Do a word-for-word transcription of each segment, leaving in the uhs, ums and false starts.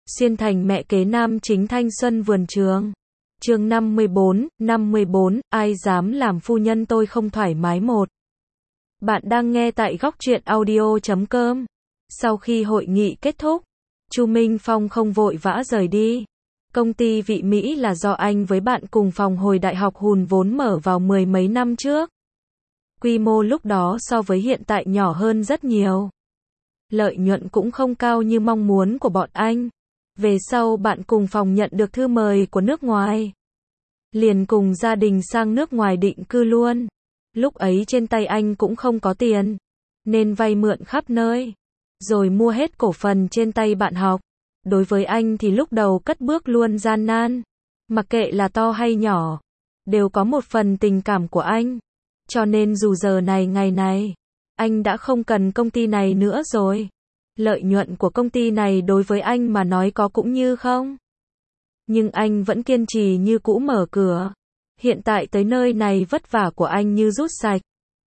Xuyên thành mẹ kế nam chính thanh xuân vườn trường. Chương năm mươi bốn, năm mươi bốn, ai dám làm phu nhân tôi không thoải mái một. Bạn đang nghe tại góc truyện audio chấm com. Sau khi hội nghị kết thúc, Chu Minh Phong không vội vã rời đi. Công ty Vị Mỹ là do anh với bạn cùng phòng hồi đại học hùn vốn mở vào mười mấy năm trước. Quy mô lúc đó so với hiện tại nhỏ hơn rất nhiều. Lợi nhuận cũng không cao như mong muốn của bọn anh. Về sau bạn cùng phòng nhận được thư mời của nước ngoài, liền cùng gia đình sang nước ngoài định cư luôn. Lúc ấy trên tay anh cũng không có tiền, nên vay mượn khắp nơi, rồi mua hết cổ phần trên tay bạn học. Đối với anh thì lúc đầu cất bước luôn gian nan, mặc kệ là to hay nhỏ, đều có một phần tình cảm của anh. Cho nên dù giờ này ngày này, anh đã không cần công ty này nữa rồi. Lợi nhuận của công ty này đối với anh mà nói có cũng như không. Nhưng anh vẫn kiên trì như cũ mở cửa. Hiện tại tới nơi này vất vả của anh như rút sạch.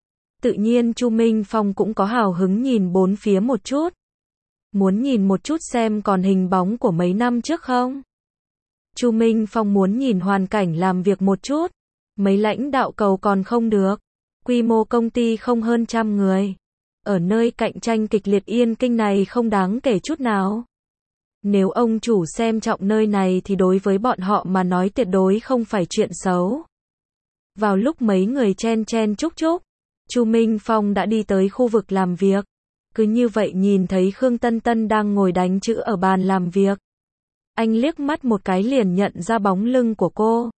Tự nhiên Chu Minh Phong cũng có hào hứng nhìn bốn phía một chút. Muốn nhìn một chút xem còn hình bóng của mấy năm trước không? Chu Minh Phong muốn nhìn hoàn cảnh làm việc một chút. Mấy lãnh đạo cầu còn không được. Quy mô công ty không hơn trăm người. Ở nơi cạnh tranh kịch liệt Yên Kinh này không đáng kể chút nào. Nếu ông chủ xem trọng nơi này thì đối với bọn họ mà nói tuyệt đối không phải chuyện xấu. Vào lúc mấy người chen chen chúc chúc, Chu Minh Phong đã đi tới khu vực làm việc. Cứ như vậy nhìn thấy Khương Tân Tân đang ngồi đánh chữ ở bàn làm việc. Anh liếc mắt một cái liền nhận ra bóng lưng của cô.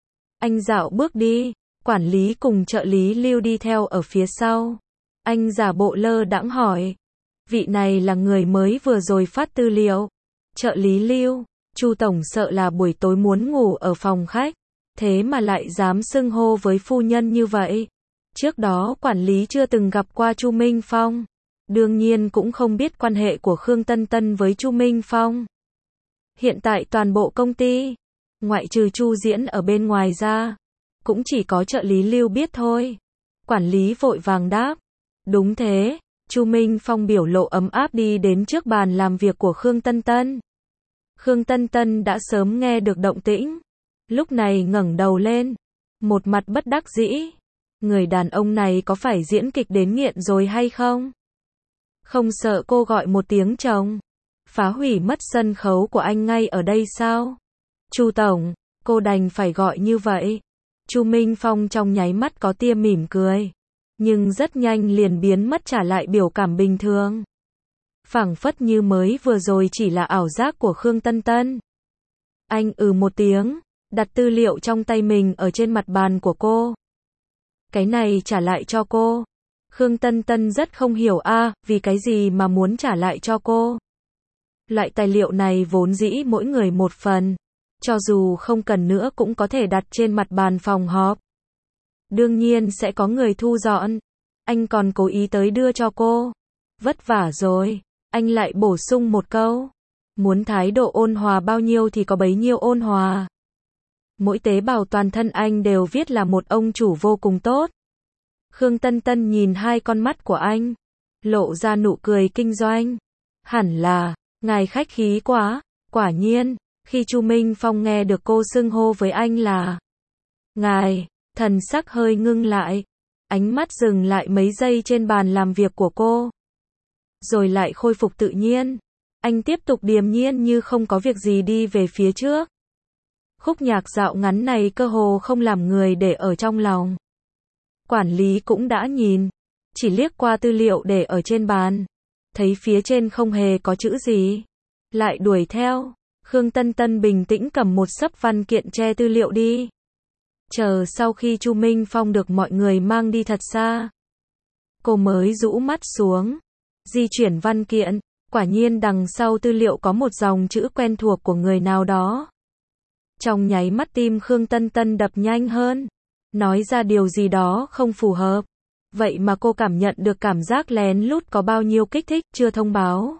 Anh dạo bước đi, quản lý cùng trợ lý Lưu đi theo ở phía sau. Anh giả bộ lơ đãng hỏi, vị này là người mới vừa rồi phát tư liệu. Trợ lý Lưu, Chu tổng sợ là buổi tối muốn ngủ ở phòng khách, thế mà lại dám xưng hô với phu nhân như vậy. Trước đó quản lý chưa từng gặp qua Chu Minh Phong, đương nhiên cũng không biết quan hệ của Khương Tân Tân với Chu Minh Phong. Hiện tại toàn bộ công ty, ngoại trừ Chu Diễn ở bên ngoài ra, cũng chỉ có trợ lý Lưu biết thôi. Quản lý vội vàng đáp, đúng thế. Chu Minh Phong biểu lộ ấm áp đi đến trước bàn làm việc của Khương Tân Tân. Khương Tân Tân đã sớm nghe được động tĩnh, lúc này ngẩng đầu lên, một mặt bất đắc dĩ. Người đàn ông này có phải diễn kịch đến nghiện rồi hay không? Không sợ cô gọi một tiếng chồng, phá hủy mất sân khấu của anh ngay ở đây sao? Chu tổng, cô đành phải gọi như vậy. Chu Minh Phong trong nháy mắt có tia mỉm cười, nhưng rất nhanh liền biến mất trả lại biểu cảm bình thường. Phảng phất như mới vừa rồi chỉ là ảo giác của Khương Tân Tân. Anh ừ một tiếng, đặt tư liệu trong tay mình ở trên mặt bàn của cô. Cái này trả lại cho cô. Khương Tân Tân rất không hiểu a, à, vì cái gì mà muốn trả lại cho cô. Loại tài liệu này vốn dĩ mỗi người một phần, cho dù không cần nữa cũng có thể đặt trên mặt bàn phòng họp. Đương nhiên sẽ có người thu dọn. Anh còn cố ý tới đưa cho cô. Vất vả rồi. Anh lại bổ sung một câu. Muốn thái độ ôn hòa bao nhiêu thì có bấy nhiêu ôn hòa. Mỗi tế bào toàn thân anh đều viết là một ông chủ vô cùng tốt. Khương Tân Tân nhìn hai con mắt của anh, lộ ra nụ cười kinh doanh. Hẳn là, ngài khách khí quá. Quả nhiên, khi Chu Minh Phong nghe được cô xưng hô với anh là ngài, thần sắc hơi ngưng lại, ánh mắt dừng lại mấy giây trên bàn làm việc của cô, rồi lại khôi phục tự nhiên. Anh tiếp tục điềm nhiên như không có việc gì đi về phía trước. Khúc nhạc dạo ngắn này cơ hồ không làm người để ở trong lòng. Quản lý cũng đã nhìn, chỉ liếc qua tư liệu để ở trên bàn, thấy phía trên không hề có chữ gì, lại đuổi theo. Khương Tân Tân bình tĩnh cầm một xấp văn kiện che tư liệu đi. Chờ sau khi Chu Minh Phong được mọi người mang đi thật xa, cô mới rũ mắt xuống, di chuyển văn kiện. Quả nhiên đằng sau tư liệu có một dòng chữ quen thuộc của người nào đó. Trong nháy mắt tim Khương Tân Tân đập nhanh hơn, nói ra điều gì đó không phù hợp. Vậy mà cô cảm nhận được cảm giác lén lút có bao nhiêu kích thích chưa thông báo.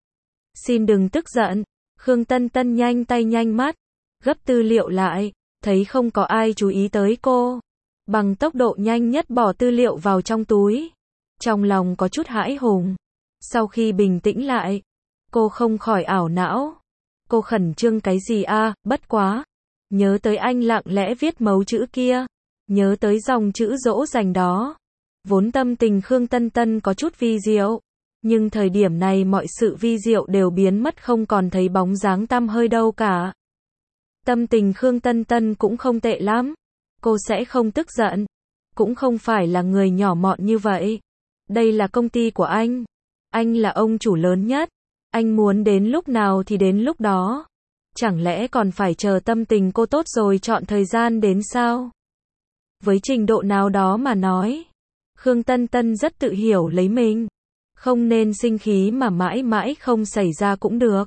Xin đừng tức giận. Khương Tân Tân nhanh tay nhanh mắt, gấp tư liệu lại, thấy không có ai chú ý tới cô. Bằng tốc độ nhanh nhất bỏ tư liệu vào trong túi. Trong lòng có chút hãi hùng. Sau khi bình tĩnh lại, cô không khỏi ảo não. Cô khẩn trương cái gì a, bất quá. Nhớ tới anh lặng lẽ viết mấu chữ kia. Nhớ tới dòng chữ dỗ dành đó. Vốn tâm tình Khương Tân Tân có chút vi diệu. Nhưng thời điểm này mọi sự vi diệu đều biến mất không còn thấy bóng dáng tăm hơi đâu cả. Tâm tình Khương Tân Tân cũng không tệ lắm. Cô sẽ không tức giận. Cũng không phải là người nhỏ mọn như vậy. Đây là công ty của anh. Anh là ông chủ lớn nhất. Anh muốn đến lúc nào thì đến lúc đó. Chẳng lẽ còn phải chờ tâm tình cô tốt rồi chọn thời gian đến sao? Với trình độ nào đó mà nói, Khương Tân Tân rất tự hiểu lấy mình. Không nên sinh khí mà mãi mãi không xảy ra cũng được.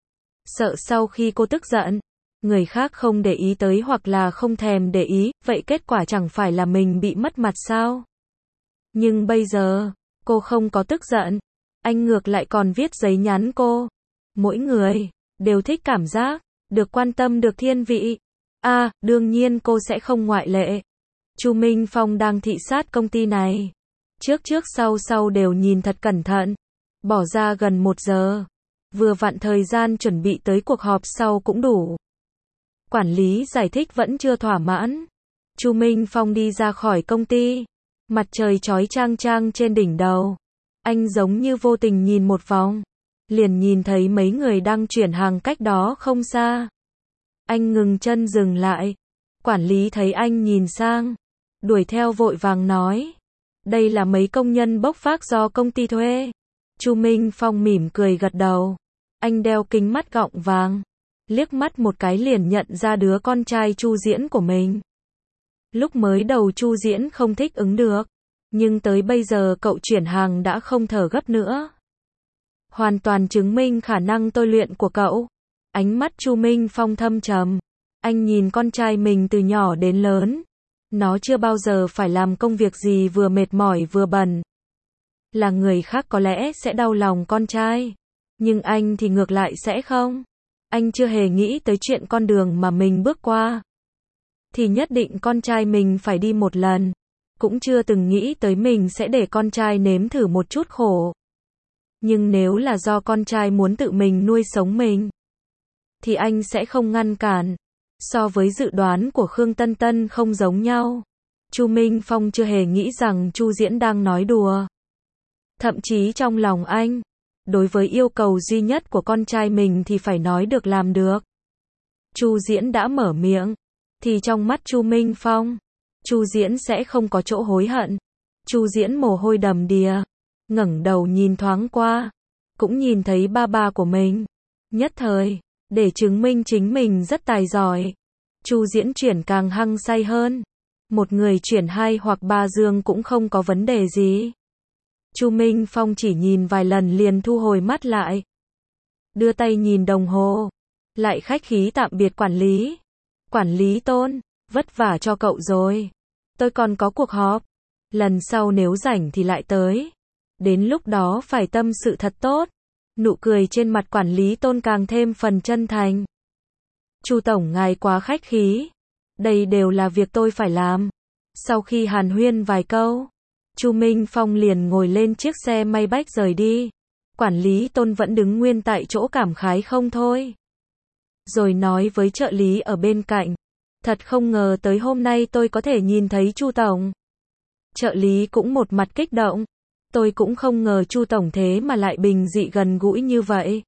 Sợ sau khi cô tức giận, người khác không để ý tới hoặc là không thèm để ý, vậy kết quả chẳng phải là mình bị mất mặt sao? Nhưng bây giờ, cô không có tức giận. Anh ngược lại còn viết giấy nhắn cô. Mỗi người đều thích cảm giác được quan tâm, được thiên vị. À, đương nhiên cô sẽ không ngoại lệ. Chu Minh Phong đang thị sát công ty này. Trước trước sau sau đều nhìn thật cẩn thận. Bỏ ra gần một giờ. Vừa vặn thời gian chuẩn bị tới cuộc họp sau cũng đủ. Quản lý giải thích vẫn chưa thỏa mãn. Chu Minh Phong đi ra khỏi công ty. Mặt trời chói chang chang trên đỉnh đầu. Anh giống như vô tình nhìn một vòng. Liền nhìn thấy mấy người đang chuyển hàng cách đó không xa. Anh ngừng chân dừng lại. Quản lý thấy anh nhìn sang. Đuổi theo vội vàng nói. Đây là mấy công nhân bốc vác do công ty thuê. Chu Minh Phong mỉm cười gật đầu. Anh đeo kính mắt gọng vàng. Liếc mắt một cái liền nhận ra đứa con trai Chu Diễn của mình. Lúc mới đầu Chu Diễn không thích ứng được. Nhưng tới bây giờ cậu chuyển hàng đã không thở gấp nữa. Hoàn toàn chứng minh khả năng tôi luyện của cậu. Ánh mắt Chu Minh Phong thâm trầm. Anh nhìn con trai mình từ nhỏ đến lớn. Nó chưa bao giờ phải làm công việc gì vừa mệt mỏi vừa bẩn. Là người khác có lẽ sẽ đau lòng con trai. Nhưng anh thì ngược lại sẽ không. Anh chưa hề nghĩ tới chuyện con đường mà mình bước qua. Thì nhất định con trai mình phải đi một lần. Cũng chưa từng nghĩ tới mình sẽ để con trai nếm thử một chút khổ. Nhưng nếu là do con trai muốn tự mình nuôi sống mình, thì anh sẽ không ngăn cản. So với dự đoán của Khương Tân Tân không giống nhau. Chu Minh Phong chưa hề nghĩ rằng Chu Diễn đang nói đùa. Thậm chí trong lòng anh, đối với yêu cầu duy nhất của con trai mình thì phải nói được làm được. Chu Diễn đã mở miệng, thì trong mắt Chu Minh Phong, Chu Diễn sẽ không có chỗ hối hận. Chu Diễn mồ hôi đầm đìa, ngẩng đầu nhìn thoáng qua, cũng nhìn thấy ba ba của mình. Nhất thời, để chứng minh chính mình rất tài giỏi, Chu Diễn chuyển càng hăng say hơn. Một người chuyển hai hoặc ba giường cũng không có vấn đề gì. Chu Minh Phong chỉ nhìn vài lần liền thu hồi mắt lại. Đưa tay nhìn đồng hồ, lại khách khí tạm biệt quản lý. Quản lý Tôn, vất vả cho cậu rồi. Tôi còn có cuộc họp. Lần sau nếu rảnh thì lại tới. Đến lúc đó phải tâm sự thật tốt. Nụ cười trên mặt quản lý Tôn càng thêm phần chân thành. Chu tổng ngài quá khách khí. Đây đều là việc tôi phải làm. Sau khi hàn huyên vài câu, Chu Minh Phong liền ngồi lên chiếc xe Maybach rời đi. Quản lý Tôn vẫn đứng nguyên tại chỗ cảm khái không thôi. Rồi nói với trợ lý ở bên cạnh. Thật không ngờ tới hôm nay tôi có thể nhìn thấy Chu tổng. Trợ lý cũng một mặt kích động. Tôi cũng không ngờ Chu tổng thế mà lại bình dị gần gũi như vậy.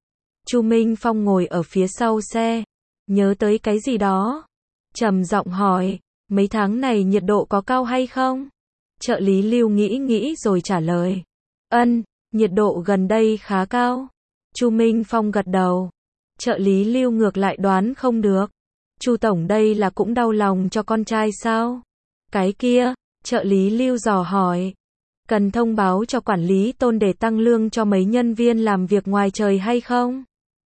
Chu Minh Phong ngồi ở phía sau xe, nhớ tới cái gì đó, trầm giọng hỏi, mấy tháng này nhiệt độ có cao hay không? Trợ lý Lưu nghĩ nghĩ rồi trả lời, ân, nhiệt độ gần đây khá cao. Chu Minh Phong gật đầu. Trợ lý Lưu ngược lại đoán không được. Chu tổng đây là cũng đau lòng cho con trai sao? Cái kia, trợ lý Lưu dò hỏi, cần thông báo cho quản lý Tôn để tăng lương cho mấy nhân viên làm việc ngoài trời hay không?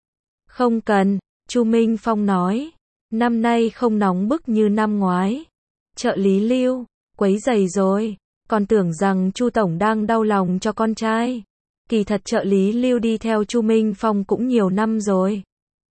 Không cần, Chu Minh Phong nói. Năm nay không nóng bức như năm ngoái. Trợ lý Lưu, quấy rầy rồi. Còn tưởng rằng Chu tổng đang đau lòng cho con trai. Kỳ thật trợ lý Lưu đi theo Chu Minh Phong cũng nhiều năm rồi.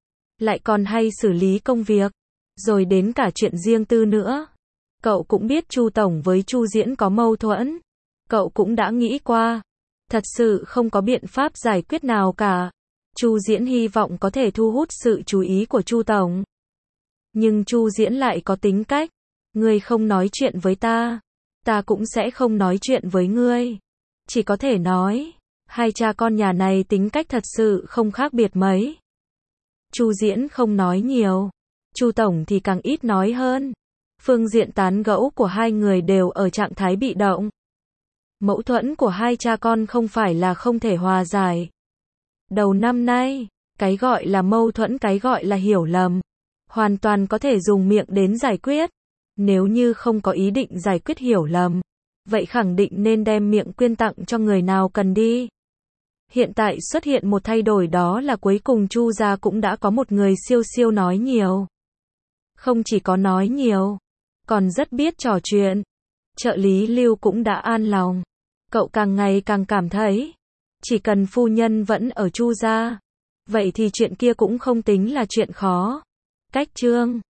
Lại còn hay xử lý công việc. Rồi đến cả chuyện riêng tư nữa. Cậu cũng biết Chu tổng với Chu Diễn có mâu thuẫn. Cậu cũng đã nghĩ qua. Thật sự không có biện pháp giải quyết nào cả. Chu Diễn hy vọng có thể thu hút sự chú ý của Chu tổng. Nhưng Chu Diễn lại có tính cách, ngươi không nói chuyện với ta, ta cũng sẽ không nói chuyện với ngươi. Chỉ có thể nói, hai cha con nhà này tính cách thật sự không khác biệt mấy. Chu Diễn không nói nhiều, Chu tổng thì càng ít nói hơn. Phương diện tán gẫu của hai người đều ở trạng thái bị động. Mâu thuẫn của hai cha con không phải là không thể hòa giải. Đầu năm nay, cái gọi là mâu thuẫn, cái gọi là hiểu lầm, hoàn toàn có thể dùng miệng đến giải quyết. Nếu như không có ý định giải quyết hiểu lầm, vậy khẳng định nên đem miệng quyên tặng cho người nào cần đi. Hiện tại xuất hiện một thay đổi, đó là cuối cùng Chu gia cũng đã có một người siêu siêu nói nhiều. Không chỉ có nói nhiều, còn rất biết trò chuyện. Trợ lý Lưu cũng đã an lòng. Cậu càng ngày càng cảm thấy, chỉ cần phu nhân vẫn ở Chu gia, vậy thì chuyện kia cũng không tính là chuyện khó. Cách chương